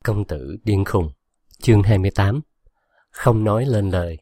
Công tử điên khùng. Chương 28. Không nói lên lời.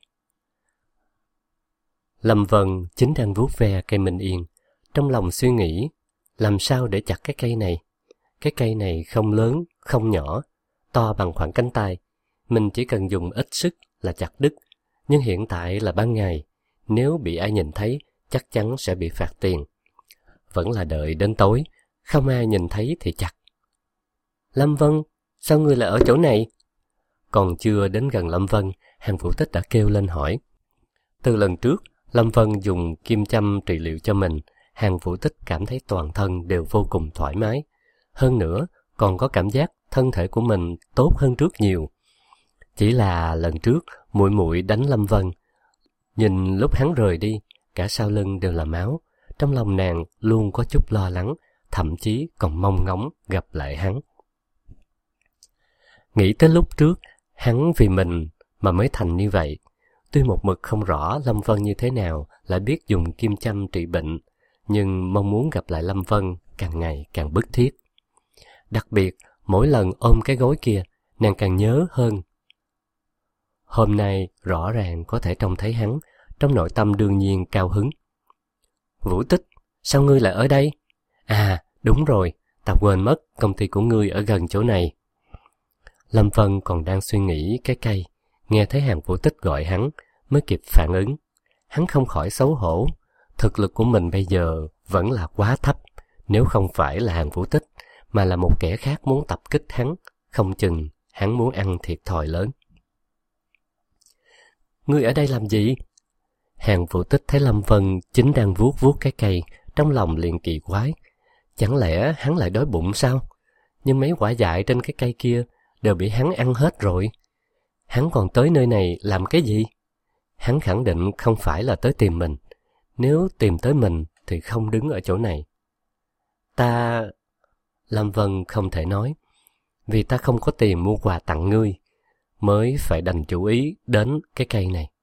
Lâm Vân chính đang vuốt ve cây minh yên, trong lòng suy nghĩ làm sao để chặt cái cây này. Cái cây này không lớn, không nhỏ, to bằng khoảng cánh tay. Mình chỉ cần dùng ít sức là chặt đứt. Nhưng hiện tại là ban ngày, nếu bị ai nhìn thấy chắc chắn sẽ bị phạt tiền. Vẫn là đợi đến tối, không ai nhìn thấy thì chặt. Lâm Vân, sao ngươi lại ở chỗ này? Còn chưa đến gần Lâm Vân, Hàng Vũ Tích đã kêu lên hỏi. Từ lần trước, Lâm Vân dùng kim châm trị liệu cho mình, Hàng Vũ Tích cảm thấy toàn thân đều vô cùng thoải mái. Hơn nữa, còn có cảm giác thân thể của mình tốt hơn trước nhiều. Chỉ là lần trước, muội muội đánh Lâm Vân. Nhìn lúc hắn rời đi, cả sau lưng đều là máu. Trong lòng nàng luôn có chút lo lắng, thậm chí còn mong ngóng gặp lại hắn. Nghĩ tới lúc trước, hắn vì mình mà mới thành như vậy. Tuy một mực không rõ Lâm Vân như thế nào lại biết dùng kim châm trị bệnh, nhưng mong muốn gặp lại Lâm Vân càng ngày càng bức thiết. Đặc biệt, mỗi lần ôm cái gối kia, nàng càng nhớ hơn. Hôm nay rõ ràng có thể trông thấy hắn, trong nội tâm đương nhiên cao hứng. Vũ Tích, sao ngươi lại ở đây? À, đúng rồi, ta quên mất công ty của ngươi ở gần chỗ này. Lâm Vân còn đang suy nghĩ cái cây, nghe thấy Hàng Vũ Tích gọi hắn, mới kịp phản ứng. Hắn không khỏi xấu hổ, thực lực của mình bây giờ vẫn là quá thấp. Nếu không phải là Hàng Vũ Tích, mà là một kẻ khác muốn tập kích hắn, không chừng hắn muốn ăn thiệt thòi lớn. Ngươi ở đây làm gì? Hàng Vũ Tích thấy Lâm Vân chính đang vuốt cái cây, trong lòng liền kỳ quái. Chẳng lẽ hắn lại đói bụng sao? Nhưng mấy quả dại trên cái cây kia đều bị hắn ăn hết rồi. Hắn còn tới nơi này làm cái gì? Hắn khẳng định không phải là tới tìm mình. Nếu tìm tới mình thì không đứng ở chỗ này. Ta... Lâm Vân không thể nói. Vì ta không có tiền mua quà tặng ngươi, mới phải đành chú ý đến cái cây này.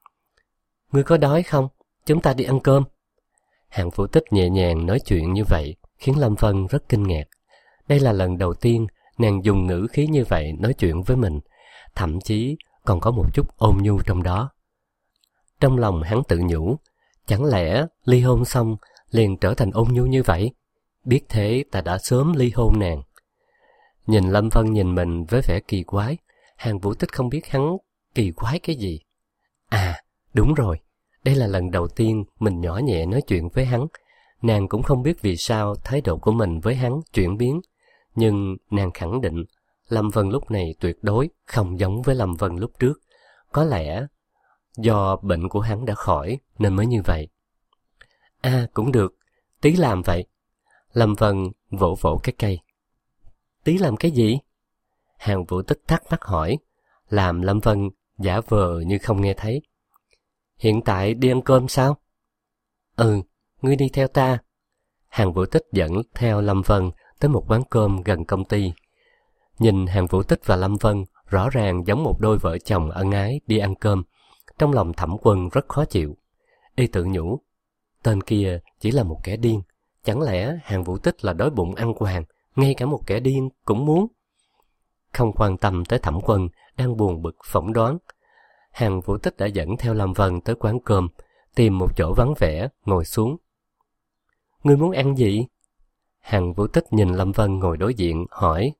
Ngươi có đói không? Chúng ta đi ăn cơm. Hàng Vũ Tích nhẹ nhàng nói chuyện như vậy khiến Lâm Vân rất kinh ngạc. Đây là lần đầu tiên nàng dùng ngữ khí như vậy nói chuyện với mình, thậm chí còn có một chút ôn nhu trong đó. Trong lòng hắn tự nhủ, chẳng lẽ ly hôn xong liền trở thành ôn nhu như vậy? Biết thế ta đã sớm ly hôn nàng. Nhìn Lâm Vân nhìn mình với vẻ kỳ quái, Hàng Vũ Tích không biết hắn kỳ quái cái gì. À, đúng rồi, đây là lần đầu tiên mình nhỏ nhẹ nói chuyện với hắn. Nàng cũng không biết vì sao thái độ của mình với hắn chuyển biến, nhưng nàng khẳng định Lâm Vân lúc này tuyệt đối không giống với Lâm Vân lúc trước. Có lẽ do bệnh của hắn đã khỏi nên mới như vậy. À, cũng được, tí làm vậy. Lâm Vân vỗ vỗ cái cây. Tí làm cái gì? Hàng Vũ Tích thắc mắc hỏi, làm Lâm Vân giả vờ như không nghe thấy. Hiện tại đi ăn cơm sao? Ừ, ngươi đi theo ta. Hàng Vũ Tích dẫn theo Lâm Vân tới một quán cơm gần công ty. Nhìn Hàng Vũ Tích và Lâm Vân rõ ràng giống một đôi vợ chồng ân ái đi ăn cơm. Trong lòng Thẩm Quân rất khó chịu. Y tự nhủ, tên kia chỉ là một kẻ điên. Chẳng lẽ Hàng Vũ Tích là đói bụng ăn quàng, ngay cả một kẻ điên cũng muốn? Không quan tâm tới Thẩm Quân đang buồn bực phỏng đoán, Hàng Vũ Tích đã dẫn theo Lâm Vân tới quán cơm, tìm một chỗ vắng vẻ ngồi xuống. Ngươi muốn ăn gì? Hàng Vũ Tích nhìn Lâm Vân ngồi đối diện hỏi.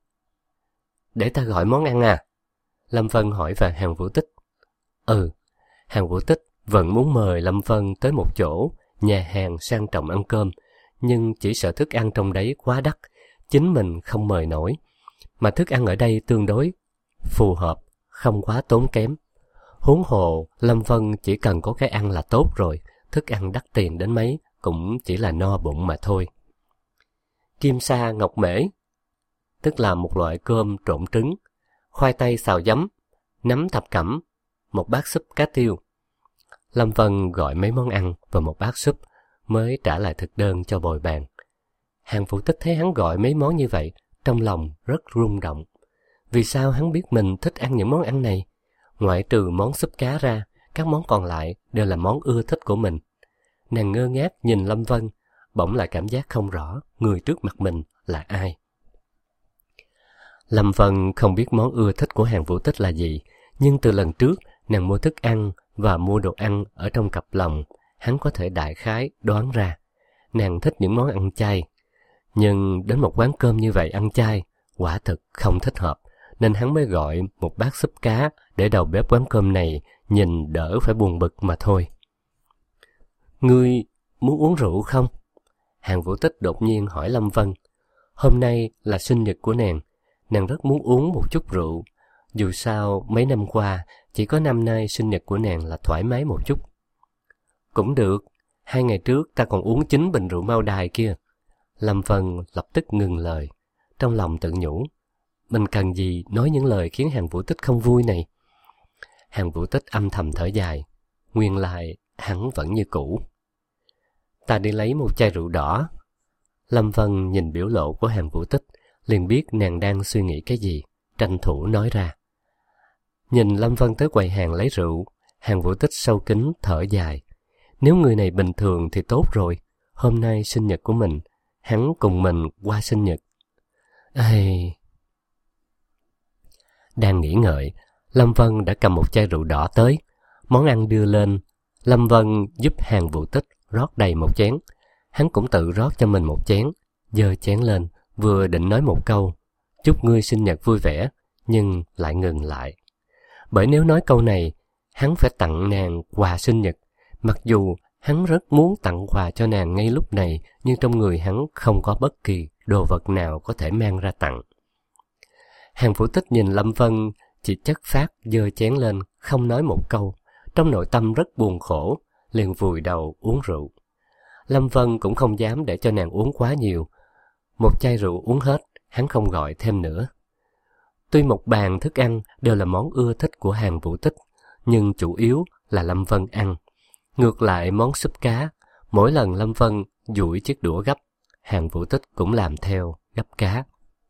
Để ta gọi món ăn à? Lâm Vân hỏi về Hàng Vũ Tích. Ừ. Hàng Vũ Tích vẫn muốn mời Lâm Vân tới một chỗ nhà hàng sang trọng ăn cơm, nhưng chỉ sợ thức ăn trong đấy quá đắt, chính mình không mời nổi. Mà thức ăn ở đây tương đối phù hợp, không quá tốn kém. Huống hồ, Lâm Vân chỉ cần có cái ăn là tốt rồi, thức ăn đắt tiền đến mấy cũng chỉ là no bụng mà thôi. Kim sa ngọc mễ, tức là một loại cơm trộn trứng, khoai tây xào giấm, nấm thập cẩm, một bát súp cá tiêu. Lâm Vân gọi mấy món ăn và một bát súp, mới trả lại thực đơn cho bồi bàn. Hàng Vũ Tích thấy hắn gọi mấy món như vậy, trong lòng rất rung động. Vì sao hắn biết mình thích ăn những món ăn này? Ngoại trừ món súp cá ra, các món còn lại đều là món ưa thích của mình. Nàng ngơ ngác nhìn Lâm Vân, bỗng lại cảm giác không rõ người trước mặt mình là ai. Lâm Vân không biết món ưa thích của Hàn Vũ Tích là gì, nhưng từ lần trước nàng mua thức ăn và mua đồ ăn ở trong cặp lồng, hắn có thể đại khái đoán ra. Nàng thích những món ăn chay, nhưng đến một quán cơm như vậy ăn chay, quả thực không thích hợp, nên hắn mới gọi một bát súp cá để đầu bếp quán cơm này nhìn đỡ phải buồn bực mà thôi. Ngươi muốn uống rượu không? Hàn Vũ Tích đột nhiên hỏi Lâm Vân. Hôm nay là sinh nhật của nàng rất muốn uống một chút rượu. Dù sao mấy năm qua, chỉ có năm nay sinh nhật của nàng là thoải mái một chút. Cũng được, 2 ngày trước ta còn uống 9 bình rượu Mao Đài kia. Lâm Vân lập tức ngừng lời, trong lòng tự nhủ. Mình cần gì nói những lời khiến Hàn Vũ Tích không vui này? Hàn Vũ Tích âm thầm thở dài. Nguyên lại, hắn vẫn như cũ. Ta đi lấy một chai rượu đỏ. Lâm Vân nhìn biểu lộ của Hàn Vũ Tích, liền biết nàng đang suy nghĩ cái gì, tranh thủ nói ra. Nhìn Lâm Vân tới quầy hàng lấy rượu, Hàn Vũ Tích sâu kín thở dài. Nếu người này bình thường thì tốt rồi, hôm nay sinh nhật của mình, hắn cùng mình qua sinh nhật. Đang nghĩ ngợi, Lâm Vân đã cầm một chai rượu đỏ tới. Món ăn đưa lên, Lâm Vân giúp Hàn Vũ Tích rót đầy một chén. Hắn cũng tự rót cho mình một chén, giơ chén lên, vừa định nói một câu, chúc ngươi sinh nhật vui vẻ, nhưng lại ngừng lại. Bởi nếu nói câu này, hắn phải tặng nàng quà sinh nhật, mặc dù hắn rất muốn tặng quà cho nàng ngay lúc này, nhưng trong người hắn không có bất kỳ đồ vật nào có thể mang ra tặng. Hàn Vũ Tích nhìn Lâm Vân, chỉ chất phác giơ chén lên, không nói một câu, trong nội tâm rất buồn khổ, liền vùi đầu uống rượu. Lâm Vân cũng không dám để cho nàng uống quá nhiều. Một chai rượu uống hết, hắn không gọi thêm nữa. Tuy một bàn thức ăn đều là món ưa thích của Hàn Vũ Tích, nhưng chủ yếu là Lâm Vân ăn. Ngược lại món súp cá, mỗi lần Lâm Vân duỗi chiếc đũa gấp, Hàn Vũ Tích cũng làm theo gấp cá.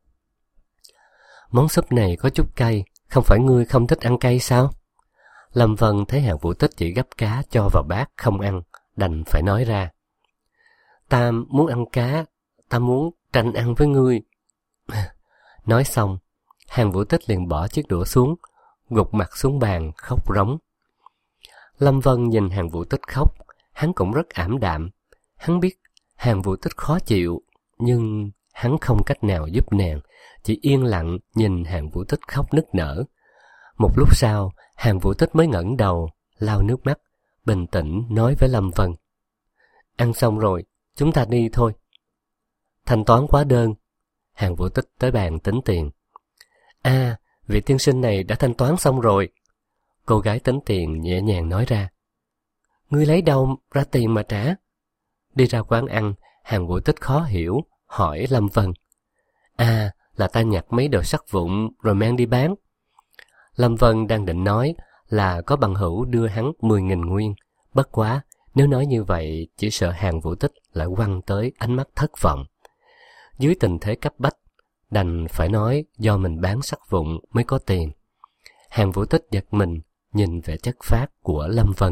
Món súp này có chút cay, không phải ngươi không thích ăn cay sao? Lâm Vân thấy Hàn Vũ Tích chỉ gấp cá cho vào bát không ăn, đành phải nói ra. Ta muốn ăn cá, ta muốn tranh ăn với ngươi. Nói xong, Hàn Vũ Tích liền bỏ chiếc đũa xuống, gục mặt xuống bàn khóc rống. Lâm Vân nhìn Hàn Vũ Tích khóc, hắn cũng rất ảm đạm. Hắn biết Hàn Vũ Tích khó chịu, nhưng hắn không cách nào giúp nàng, chỉ yên lặng nhìn Hàn Vũ Tích khóc nức nở. Một lúc sau, Hàn Vũ Tích mới ngẩng đầu, lau nước mắt, bình tĩnh nói với Lâm Vân. Ăn xong rồi, chúng ta đi thôi. Thanh toán hóa đơn. Hàn Vũ Tích tới bàn tính tiền. Vị tiên sinh này đã thanh toán xong rồi. Cô gái tính tiền nhẹ nhàng nói ra. Ngươi lấy đâu ra tiền mà trả? Đi ra quán ăn, Hàn Vũ Tích khó hiểu, hỏi Lâm Vân. Là ta nhặt mấy đồ sắt vụn rồi mang đi bán. Lâm Vân đang định nói là có bằng hữu đưa hắn 10.000 nguyên. Bất quá, nếu nói như vậy, chỉ sợ Hàn Vũ Tích lại quăng tới ánh mắt thất vọng. Dưới tình thế cấp bách, đành phải nói do mình bán sắt vụn mới có tiền. Hàn Vũ Tích giật mình, nhìn vẻ chất phác của Lâm Vân.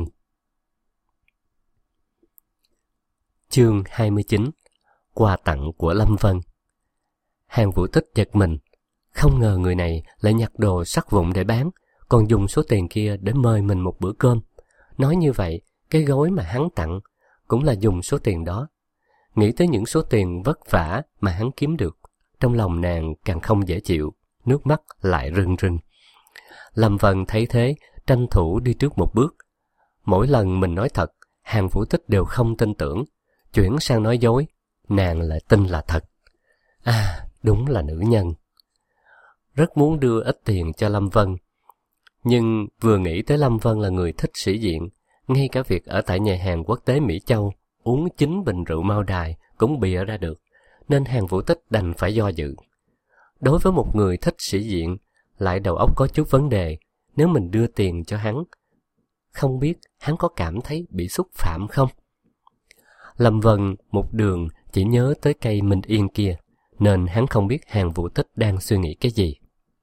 Chương 29. Quà tặng của Lâm Vân. Hàn Vũ Tích giật mình, không ngờ người này lại nhặt đồ sắt vụn để bán, còn dùng số tiền kia để mời mình một bữa cơm. Nói như vậy, cái gói mà hắn tặng cũng là dùng số tiền đó. Nghĩ tới những số tiền vất vả mà hắn kiếm được, trong lòng nàng càng không dễ chịu, nước mắt lại rưng rưng. Lâm Vân thấy thế, tranh thủ đi trước một bước. Mỗi lần mình nói thật, Hàn Vũ Tích đều không tin tưởng, chuyển sang nói dối, nàng lại tin là thật. Đúng là nữ nhân. Rất muốn đưa ít tiền cho Lâm Vân, nhưng vừa nghĩ tới Lâm Vân là người thích sĩ diện, ngay cả việc ở tại nhà hàng quốc tế Mỹ Châu uống 9 bình rượu Mao Đài cũng bịa ra được, nên Hàn Vũ Tích đành phải do dự. Đối với một người thích sĩ diện, lại đầu óc có chút vấn đề, nếu mình đưa tiền cho hắn, không biết hắn có cảm thấy bị xúc phạm không? Lâm Vân một đường chỉ nhớ tới cây Minh Yên kia, nên hắn không biết Hàn Vũ Tích đang suy nghĩ cái gì.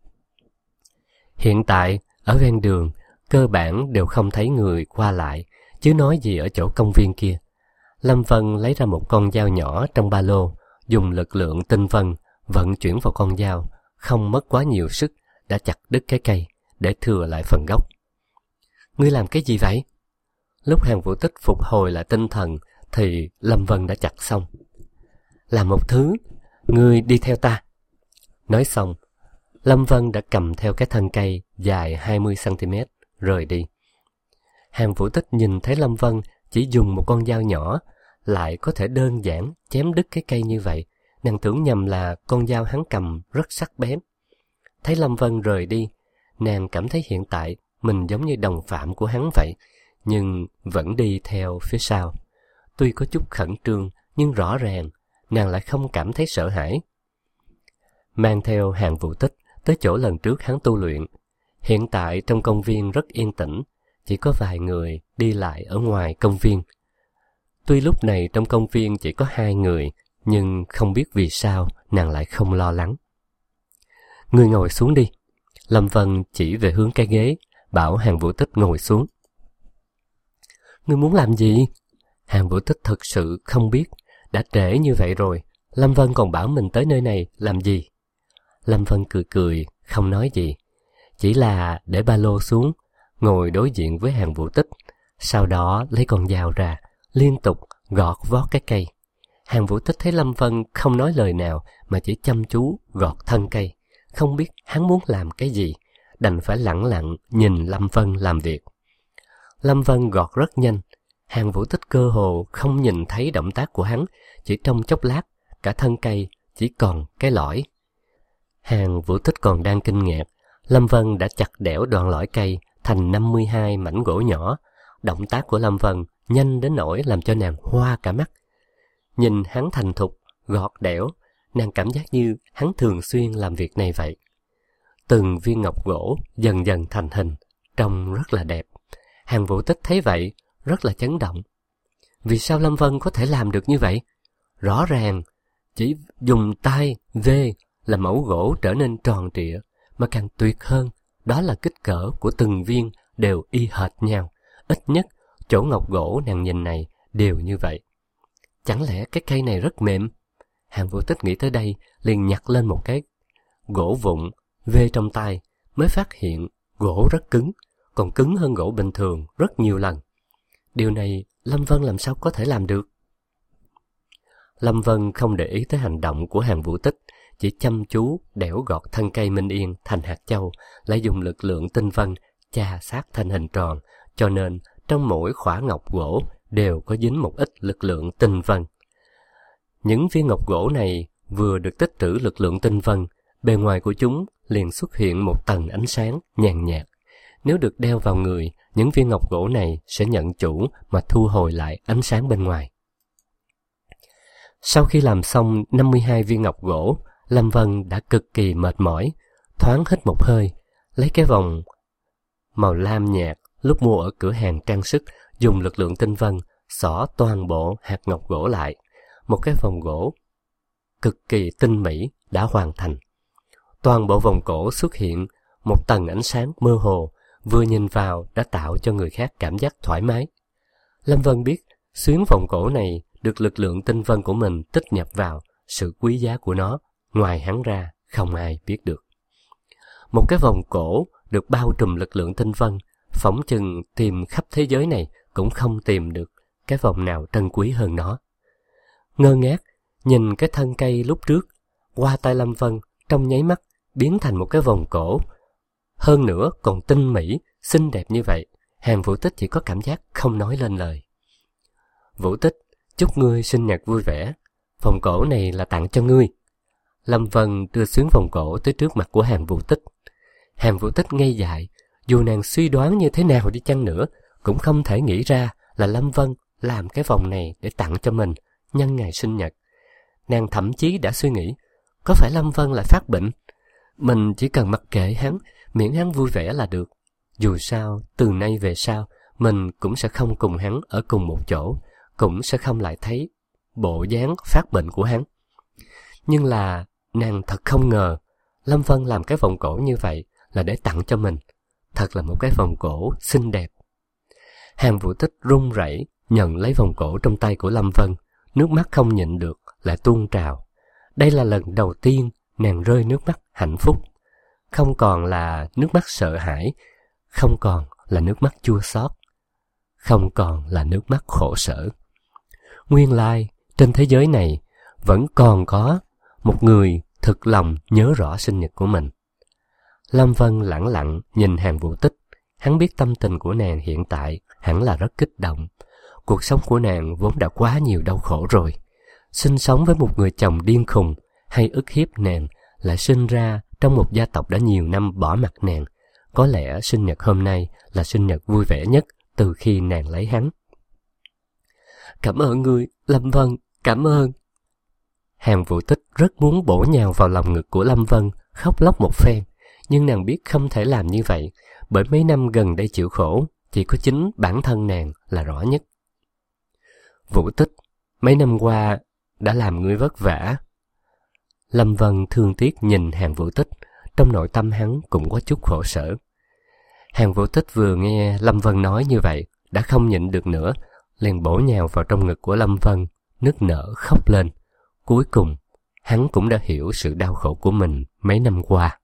Hiện tại, ở ven đường, cơ bản đều không thấy người qua lại, chứ nói gì ở chỗ công viên kia. Lâm Vân lấy ra một con dao nhỏ trong ba lô, dùng lực lượng tinh vân, vận chuyển vào con dao, không mất quá nhiều sức đã chặt đứt cái cây để thừa lại phần gốc. Ngươi làm cái gì vậy? Lúc Hàn Vũ Tích phục hồi lại tinh thần thì Lâm Vân đã chặt xong. Làm một thứ, ngươi đi theo ta. Nói xong, Lâm Vân đã cầm theo cái thân cây dài 20cm rời đi. Hàn Vũ Tích nhìn thấy Lâm Vân chỉ dùng một con dao nhỏ lại có thể đơn giản chém đứt cái cây như vậy. Nàng tưởng nhầm là con dao hắn cầm rất sắc bén. Thấy Lâm Vân rời đi, nàng cảm thấy hiện tại mình giống như đồng phạm của hắn vậy, nhưng vẫn đi theo phía sau. Tuy có chút khẩn trương, nhưng rõ ràng nàng lại không cảm thấy sợ hãi. Mang theo Hàn Vũ Tích tới chỗ lần trước hắn tu luyện. Hiện tại trong công viên rất yên tĩnh, chỉ có vài người đi lại ở ngoài công viên. Tuy lúc này trong công viên chỉ có 2 người, nhưng không biết vì sao nàng lại không lo lắng. Ngươi ngồi xuống đi. Lâm Vân chỉ về hướng cái ghế, bảo Hàn Vũ Tích ngồi xuống. Ngươi muốn làm gì? Hàn Vũ Tích thực sự không biết. Đã trễ như vậy rồi, Lâm Vân còn bảo mình tới nơi này làm gì? Lâm Vân cười cười, không nói gì. Chỉ là để ba lô xuống, ngồi đối diện với Hàn Vũ Tích. Sau đó lấy con dao ra, liên tục gọt vót cái cây. Hàn Vũ Tích thấy Lâm Vân không nói lời nào mà chỉ chăm chú gọt thân cây. Không biết hắn muốn làm cái gì, đành phải lẳng lặng nhìn Lâm Vân làm việc. Lâm Vân gọt rất nhanh. Hàn Vũ Tích cơ hồ không nhìn thấy động tác của hắn, chỉ trong chốc lát, cả thân cây chỉ còn cái lõi. Hàn Vũ Tích còn đang kinh ngạc, Lâm Vân đã chặt đẽo đoạn lõi cây thành 52 mảnh gỗ nhỏ. Động tác của Lâm Vân nhanh đến nỗi làm cho nàng hoa cả mắt. Nhìn hắn thành thục, gọt đẽo, nàng cảm giác như hắn thường xuyên làm việc này vậy. Từng viên ngọc gỗ dần dần thành hình, trông rất là đẹp. Hàn Vũ Tích thấy vậy, rất là chấn động. Vì sao Lâm Vân có thể làm được như vậy? Rõ ràng, chỉ dùng tay vê là mẫu gỗ trở nên tròn trịa, mà càng tuyệt hơn, đó là kích cỡ của từng viên đều y hệt nhau. Ít nhất, chỗ ngọc gỗ nàng nhìn này đều như vậy. Chẳng lẽ cái cây này rất mềm? Hàn Vũ Tích nghĩ tới đây, liền nhặt lên một cái gỗ vụn, vê trong tay, mới phát hiện gỗ rất cứng, còn cứng hơn gỗ bình thường rất nhiều lần. Điều này Lâm Vân làm sao có thể làm được? Lâm Vân không để ý tới hành động của Hàn Vũ Tích, chỉ chăm chú đẽo gọt thân cây Minh Yên thành hạt châu, lại dùng lực lượng tinh vân chà sát thành hình tròn, cho nên trong mỗi khỏa ngọc gỗ đều có dính một ít lực lượng tinh vân. Những viên ngọc gỗ này vừa được tích trữ lực lượng tinh vân, bề ngoài của chúng liền xuất hiện một tầng ánh sáng nhàn nhạt. Nếu được đeo vào người, những viên ngọc gỗ này sẽ nhận chủ mà thu hồi lại ánh sáng bên ngoài. Sau khi làm xong 52 viên ngọc gỗ, Lâm Vân đã cực kỳ mệt mỏi, thoáng hít một hơi, lấy cái vòng màu lam nhạt lúc mua ở cửa hàng trang sức, dùng lực lượng tinh vân xỏ toàn bộ hạt ngọc gỗ lại. Một cái vòng gỗ cực kỳ tinh mỹ đã hoàn thành. Toàn bộ vòng cổ xuất hiện một tầng ánh sáng mơ hồ, vừa nhìn vào đã tạo cho người khác cảm giác thoải mái. Lâm Vân biết xuyến vòng cổ này được lực lượng tinh vân của mình tích nhập vào, sự quý giá của nó ngoài hắn ra không ai biết được. Một cái vòng cổ được bao trùm lực lượng tinh vân, phỏng chừng tìm khắp thế giới này cũng không tìm được cái vòng nào trân quý hơn nó. Ngơ ngác nhìn cái thân cây lúc trước, qua tay Lâm Vân trong nháy mắt biến thành một cái vòng cổ, hơn nữa còn tinh mỹ, xinh đẹp như vậy. Hàn Vũ Tích chỉ có cảm giác không nói lên lời. Vũ Tích, chúc ngươi sinh nhật vui vẻ. Vòng cổ này là tặng cho ngươi. Lâm Vân đưa xuyến vòng cổ tới trước mặt của Hàn Vũ Tích. Hàn Vũ Tích ngây dại, dù nàng suy đoán như thế nào đi chăng nữa, cũng không thể nghĩ ra là Lâm Vân làm cái vòng này để tặng cho mình nhân ngày sinh nhật. Nàng thậm chí đã suy nghĩ, có phải Lâm Vân lại phát bệnh? Mình chỉ cần mặc kệ hắn, miễn hắn vui vẻ là được. Dù sao, từ nay về sau, mình cũng sẽ không cùng hắn ở cùng một chỗ, cũng sẽ không lại thấy bộ dáng phát bệnh của hắn. Nhưng là, nàng thật không ngờ, Lâm Vân làm cái vòng cổ như vậy là để tặng cho mình. Thật là một cái vòng cổ xinh đẹp. Hàn Vũ Tích run rẩy nhận lấy vòng cổ trong tay của Lâm Vân, nước mắt không nhịn được lại tuôn trào. Đây là lần đầu tiên nàng rơi nước mắt hạnh phúc. Không còn là nước mắt sợ hãi, không còn là nước mắt chua xót, không còn là nước mắt khổ sở. Nguyên lai, trên thế giới này vẫn còn có một người thực lòng nhớ rõ sinh nhật của mình. Lâm Vân lẳng lặng nhìn Hàn Vũ Tích. Hắn biết tâm tình của nàng hiện tại hẳn là rất kích động. Cuộc sống của nàng vốn đã quá nhiều đau khổ rồi. Sinh sống với một người chồng điên khùng hay ức hiếp nàng, lại sinh ra trong một gia tộc đã nhiều năm bỏ mặc nàng. Có lẽ sinh nhật hôm nay là sinh nhật vui vẻ nhất từ khi nàng lấy hắn. Cảm ơn ngươi, Lâm Vân, cảm ơn. Hàn Vũ Tích rất muốn bổ nhào vào lòng ngực của Lâm Vân, khóc lóc một phen. Nhưng nàng biết không thể làm như vậy, bởi mấy năm gần đây chịu khổ, chỉ có chính bản thân nàng là rõ nhất. Vũ Tích, mấy năm qua đã làm ngươi vất vả. Lâm Vân thương tiếc nhìn Hàn Vũ Tích, trong nội tâm hắn cũng có chút khổ sở. Hàn Vũ Tích vừa nghe Lâm Vân nói như vậy, đã không nhịn được nữa, liền bổ nhào vào trong ngực của Lâm Vân, nức nở khóc lên. Cuối cùng, hắn cũng đã hiểu sự đau khổ của mình mấy năm qua.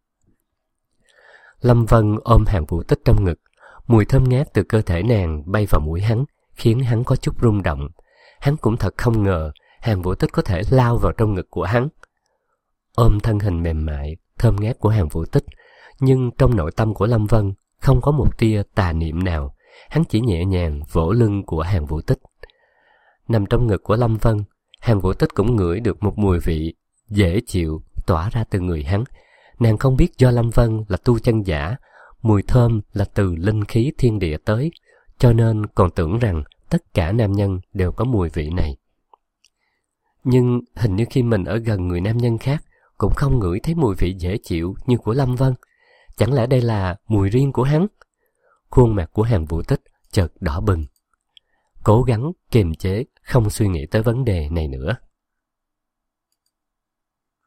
Lâm Vân ôm Hàn Vũ Tích trong ngực, mùi thơm ngát từ cơ thể nàng bay vào mũi hắn, khiến hắn có chút rung động. Hắn cũng thật không ngờ Hàn Vũ Tích có thể lao vào trong ngực của hắn. Ôm thân hình mềm mại, thơm ngát của Hàn Vũ Tích, nhưng trong nội tâm của Lâm Vân không có một tia tà niệm nào. Hắn chỉ nhẹ nhàng vỗ lưng của Hàn Vũ Tích. Nằm trong ngực của Lâm Vân, Hàn Vũ Tích cũng ngửi được một mùi vị dễ chịu tỏa ra từ người hắn. Nàng không biết do Lâm Vân là tu chân giả, mùi thơm là từ linh khí thiên địa tới, cho nên còn tưởng rằng tất cả nam nhân đều có mùi vị này. Nhưng hình như khi mình ở gần người nam nhân khác, cũng không ngửi thấy mùi vị dễ chịu như của Lâm Vân. Chẳng lẽ đây là mùi riêng của hắn? Khuôn mặt của Hàn Vũ Tích chợt đỏ bừng. Cố gắng kiềm chế, không suy nghĩ tới vấn đề này nữa.